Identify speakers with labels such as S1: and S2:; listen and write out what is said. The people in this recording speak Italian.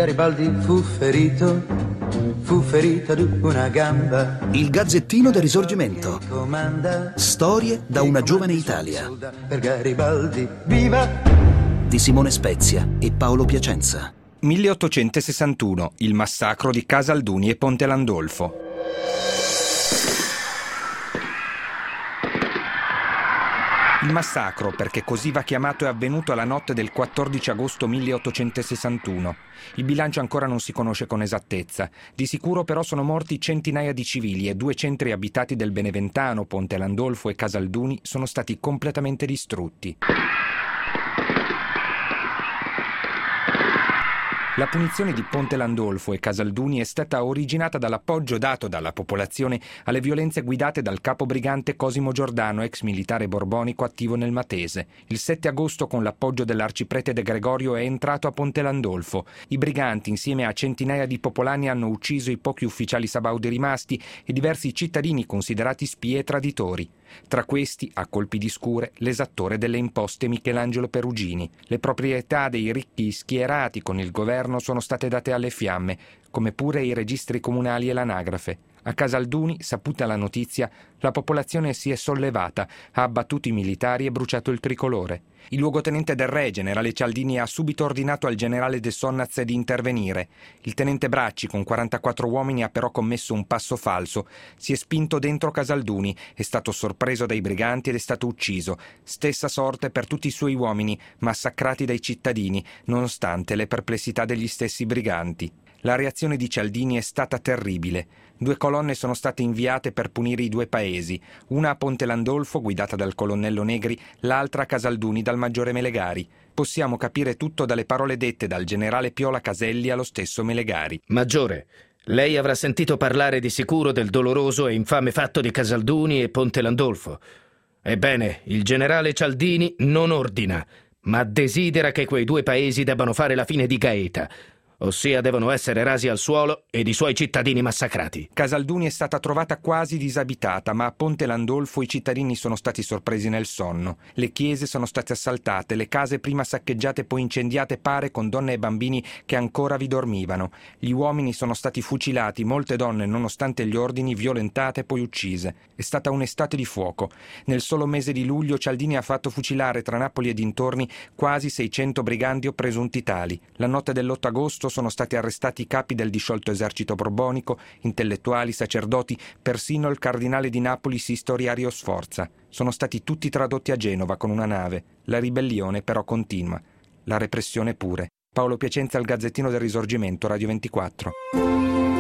S1: Garibaldi fu ferito di una gamba.
S2: Il Gazzettino del Risorgimento. Storie da una giovane Italia.
S1: Per Garibaldi, viva!
S2: Di Simone Spezia e Paolo Piacenza.
S3: 1861, il massacro di Casalduni e Ponte Landolfo. Il massacro, perché così va chiamato, è avvenuto la notte del 14 agosto 1861. Il bilancio ancora non si conosce con esattezza. Di sicuro però sono morti centinaia di civili e 2 centri abitati del Beneventano, Ponte Landolfo e Casalduni, sono stati completamente distrutti. La punizione di Ponte Landolfo e Casalduni è stata originata dall'appoggio dato dalla popolazione alle violenze guidate dal capo brigante Cosimo Giordano, ex militare borbonico attivo nel Matese. Il 7 agosto, con l'appoggio dell'arciprete De Gregorio, è entrato a Ponte Landolfo. I briganti, insieme a centinaia di popolani, hanno ucciso i pochi ufficiali sabaudi rimasti e diversi cittadini considerati spie e traditori. Tra questi, a colpi di scure, l'esattore delle imposte Michelangelo Perugini. Le proprietà dei ricchi schierati con il governo sono state date alle fiamme, come pure i registri comunali e l'anagrafe. A Casalduni, saputa la notizia, la popolazione si è sollevata, ha abbattuto i militari e bruciato il tricolore. Il luogotenente del re, generale Cialdini, ha subito ordinato al generale de Sonnaz di intervenire. Il tenente Bracci, con 44 uomini, ha però commesso un passo falso. Si è spinto dentro Casalduni, è stato sorpreso dai briganti ed è stato ucciso. Stessa sorte per tutti i suoi uomini, massacrati dai cittadini, nonostante le perplessità degli stessi briganti. La reazione di Cialdini è stata terribile. 2 colonne sono state inviate per punire i 2 paesi, una a Ponte Landolfo, guidata dal colonnello Negri, l'altra a Casalduni dal maggiore Melegari. Possiamo capire tutto dalle parole dette dal generale Piola Caselli allo stesso Melegari.
S4: Maggiore, lei avrà sentito parlare di sicuro del doloroso e infame fatto di Casalduni e Ponte Landolfo. Ebbene, il generale Cialdini non ordina, ma desidera che quei 2 paesi debbano fare la fine di Gaeta, ossia devono essere rasi al suolo ed i suoi cittadini massacrati.
S3: Casalduni è stata trovata quasi disabitata, ma a Ponte Landolfo i cittadini sono stati sorpresi nel sonno. Le chiese sono state assaltate, le case prima saccheggiate e poi incendiate, pare con donne e bambini che ancora vi dormivano. Gli uomini sono stati fucilati, molte donne, nonostante gli ordini, violentate e poi uccise. È stata un'estate di fuoco. Nel solo mese di luglio Cialdini ha fatto fucilare tra Napoli e dintorni quasi 600 briganti o presunti tali. La notte dell'8 agosto sono stati arrestati i capi del disciolto esercito borbonico, intellettuali, sacerdoti, persino il cardinale di Napoli Sisto Riario Sforza. Sono stati tutti tradotti a Genova con una nave. La ribellione però continua. La repressione pure. Paolo Piacenza, al Gazzettino del Risorgimento, Radio 24.